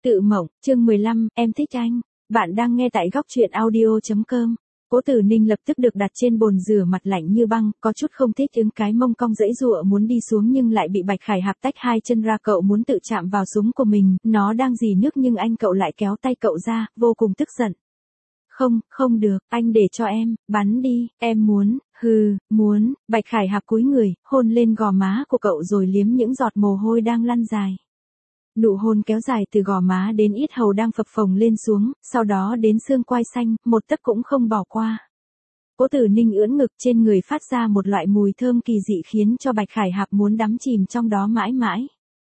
Tự mộng, chương 15, em thích anh. Bạn đang nghe tại góc truyện audio.com. Cố Tử Ninh lập tức được đặt trên bồn rửa mặt lạnh như băng, có chút không thích ứng, cái mông cong giãy giụa muốn đi xuống nhưng lại bị Bạch Khải Hạp tách hai chân ra. Cậu muốn tự chạm vào súng của mình, nó đang rỉ nước nhưng cậu lại kéo tay cậu ra, vô cùng tức giận. Không được, anh để cho em, bắn đi, em muốn, muốn. Bạch Khải Hạp cúi người, hôn lên gò má của cậu rồi liếm những giọt mồ hôi đang lăn dài. Nụ hôn kéo dài từ gò má đến yết hầu đang phập phồng lên xuống, sau đó đến xương quai xanh, một tấc cũng không bỏ qua. Cố Tử Ninh ưỡn ngực, trên người phát ra một loại mùi thơm kỳ dị khiến cho Bạch Khải Hạp muốn đắm chìm trong đó mãi mãi.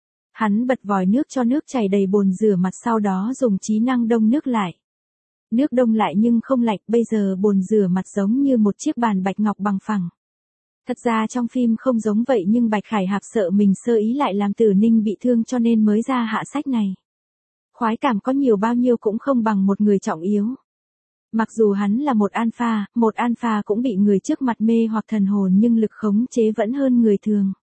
Hắn bật vòi nước cho nước chảy đầy bồn rửa mặt, sau đó dùng trí năng đông nước lại. Nước đông lại nhưng không lạnh, bây giờ bồn rửa mặt giống như một chiếc bàn bạch ngọc bằng phẳng. Thật ra trong phim không giống vậy nhưng Bạch Khải Hạp sợ mình sơ ý lại làm Tử Ninh bị thương cho nên mới ra hạ sách này. Khoái cảm có nhiều bao nhiêu cũng không bằng một người trọng yếu. Mặc dù hắn là một alpha cũng bị người trước mặt mê hoặc thần hồn nhưng lực khống chế vẫn hơn người thường.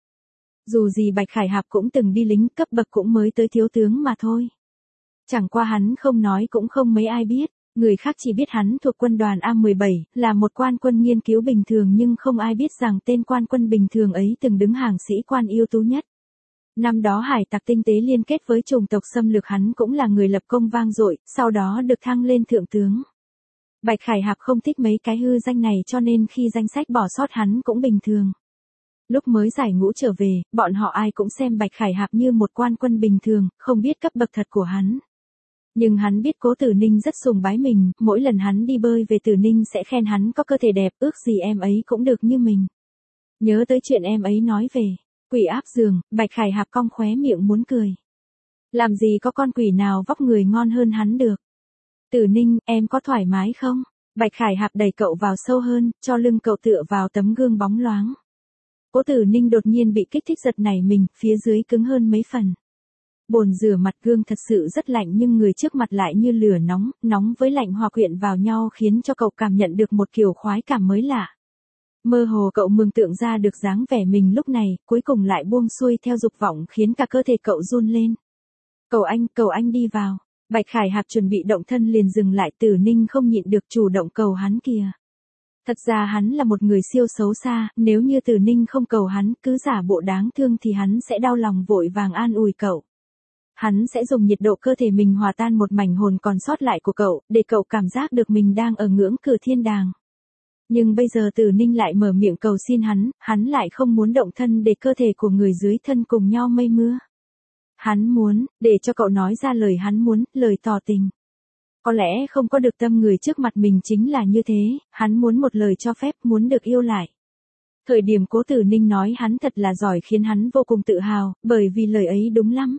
Dù gì Bạch Khải Hạp cũng từng đi lính, cấp bậc cũng mới tới thiếu tướng mà thôi. Chẳng qua hắn không nói cũng không mấy ai biết. Người khác chỉ biết hắn thuộc quân đoàn A17, là một quan quân nghiên cứu bình thường nhưng không ai biết rằng tên quan quân bình thường ấy từng đứng hàng sĩ quan ưu tú nhất. Năm đó hải tặc tinh tế liên kết với chủng tộc xâm lược, hắn cũng là người lập công vang dội, sau đó được thăng lên thượng tướng. Bạch Khải Hạp không thích mấy cái hư danh này cho nên khi danh sách bỏ sót hắn cũng bình thường. Lúc mới giải ngũ trở về, bọn họ ai cũng xem Bạch Khải Hạp như một quan quân bình thường, không biết cấp bậc thật của hắn. Nhưng hắn biết Cố Tử Ninh rất sùng bái mình, mỗi lần hắn đi bơi về Tử Ninh sẽ khen hắn có cơ thể đẹp, ước gì em ấy cũng được như mình. Nhớ tới chuyện em ấy nói về quỷ áp giường, Bạch Khải Hạp cong khóe miệng muốn cười. Làm gì có con quỷ nào vóc người ngon hơn hắn được. Tử Ninh, em có thoải mái không? Bạch Khải Hạp đẩy cậu vào sâu hơn, cho lưng cậu tựa vào tấm gương bóng loáng. Cố Tử Ninh đột nhiên bị kích thích giật nảy mình, phía dưới cứng hơn mấy phần. Bồn rửa mặt gương thật sự rất lạnh nhưng người trước mặt lại như lửa nóng, nóng với lạnh hòa quyện vào nhau khiến cho cậu cảm nhận được một kiểu khoái cảm mới lạ. Mơ hồ cậu mường tượng ra được dáng vẻ mình lúc này, cuối cùng lại buông xuôi theo dục vọng khiến cả cơ thể cậu run lên. Cầu anh đi vào. Bạch Khải Hạp chuẩn bị động thân liền dừng lại, Tử Ninh không nhịn được chủ động cầu hắn kìa. Thật ra hắn là một người siêu xấu xa, nếu như Tử Ninh không cầu hắn, cứ giả bộ đáng thương thì hắn sẽ đau lòng vội vàng an ủi cậu. Hắn sẽ dùng nhiệt độ cơ thể mình hòa tan một mảnh hồn còn sót lại của cậu, để cậu cảm giác được mình đang ở ngưỡng cửa thiên đàng. Nhưng bây giờ Tử Ninh lại mở miệng cầu xin hắn lại không muốn động thân để cơ thể của người dưới thân cùng nhau mây mưa. Hắn muốn, để cho cậu nói ra lời hắn muốn, lời tỏ tình. Có lẽ không có được tâm người trước mặt mình chính là như thế, hắn muốn một lời cho phép, muốn được yêu lại. Thời điểm Cố Tử Ninh nói hắn thật là giỏi khiến hắn vô cùng tự hào, bởi vì lời ấy đúng lắm.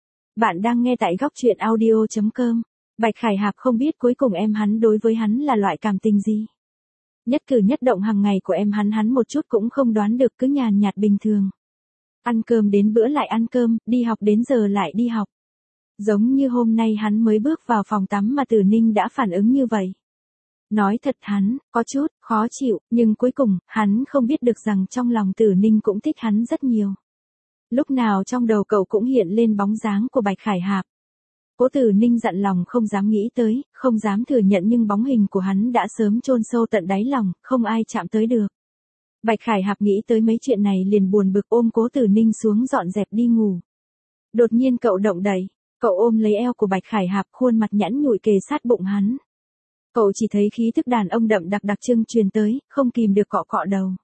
Bạn đang nghe tại góc truyện audio.com. Bạch Khải Hạp không biết cuối cùng em hắn đối với hắn là loại cảm tình gì. Nhất cử nhất động hàng ngày của em hắn một chút cũng không đoán được, cứ nhàn nhạt bình thường. Ăn cơm đến bữa lại ăn cơm, đi học đến giờ lại đi học. Giống như hôm nay hắn mới bước vào phòng tắm mà Tử Ninh đã phản ứng như vậy. Nói thật hắn, có chút, khó chịu, nhưng cuối cùng, hắn không biết được rằng trong lòng Tử Ninh cũng thích hắn rất nhiều. Lúc nào trong đầu cậu cũng hiện lên bóng dáng của Bạch Khải Hạp. Cố Tử Ninh dặn lòng không dám nghĩ tới, không dám thừa nhận nhưng bóng hình của hắn đã sớm chôn sâu tận đáy lòng, không ai chạm tới được. Bạch Khải Hạp nghĩ tới mấy chuyện này liền buồn bực ôm Cố Tử Ninh xuống dọn dẹp đi ngủ. Đột nhiên cậu động đậy, cậu ôm lấy eo của Bạch Khải Hạp, khuôn mặt nhẵn nhụi kề sát bụng hắn. Cậu chỉ thấy khí thức đàn ông đậm đặc trưng truyền tới, không kìm được cọ cọ đầu.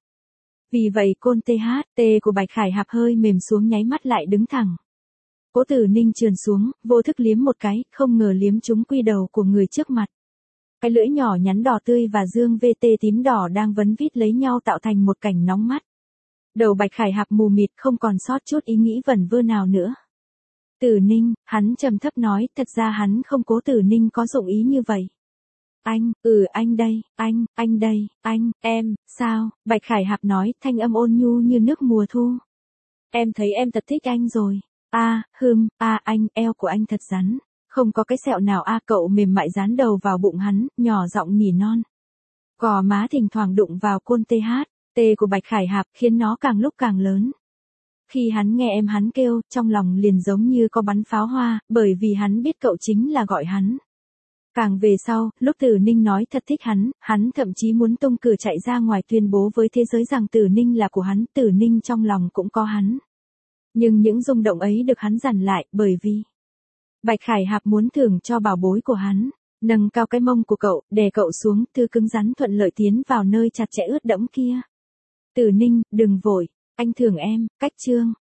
Vì vậy côn THT của Bạch Khải Hạp hơi mềm xuống, nháy mắt lại đứng thẳng. Cố Tử Ninh trườn xuống, vô thức liếm một cái, không ngờ liếm trúng quy đầu của người trước mặt. Cái lưỡi nhỏ nhắn đỏ tươi và dương VT tím đỏ đang vấn vít lấy nhau tạo thành một cảnh nóng mắt. Đầu Bạch Khải Hạp mù mịt, không còn sót chút ý nghĩ vẩn vơ nào nữa. Tử Ninh, hắn trầm thấp nói, thật ra hắn không Cố Tử Ninh có dụng ý như vậy. Anh đây, anh đây, em, sao? Bạch Khải Hạp nói, thanh âm ôn nhu như nước mùa thu. Em thấy em thật thích anh rồi. Anh, eo của anh thật rắn. Không có cái sẹo nào cậu mềm mại dán đầu vào bụng hắn, nhỏ giọng nỉ non. Gò má thỉnh thoảng đụng vào côn THT của Bạch Khải Hạp khiến nó càng lúc càng lớn. Khi hắn nghe em hắn kêu, trong lòng liền giống như có bắn pháo hoa, bởi vì hắn biết cậu chính là gọi hắn. Càng về sau, lúc Tử Ninh nói thật thích hắn thậm chí muốn tung cửa chạy ra ngoài tuyên bố với thế giới rằng Tử Ninh là của hắn, Tử Ninh trong lòng cũng có hắn. Nhưng những rung động ấy được hắn dằn lại, bởi vì Bạch Khải Hạp muốn thưởng cho bảo bối của hắn, nâng cao cái mông của cậu, đè cậu xuống, thư cứng rắn thuận lợi tiến vào nơi chặt chẽ ướt đẫm kia. Tử Ninh, đừng vội, anh thưởng em, cách chương.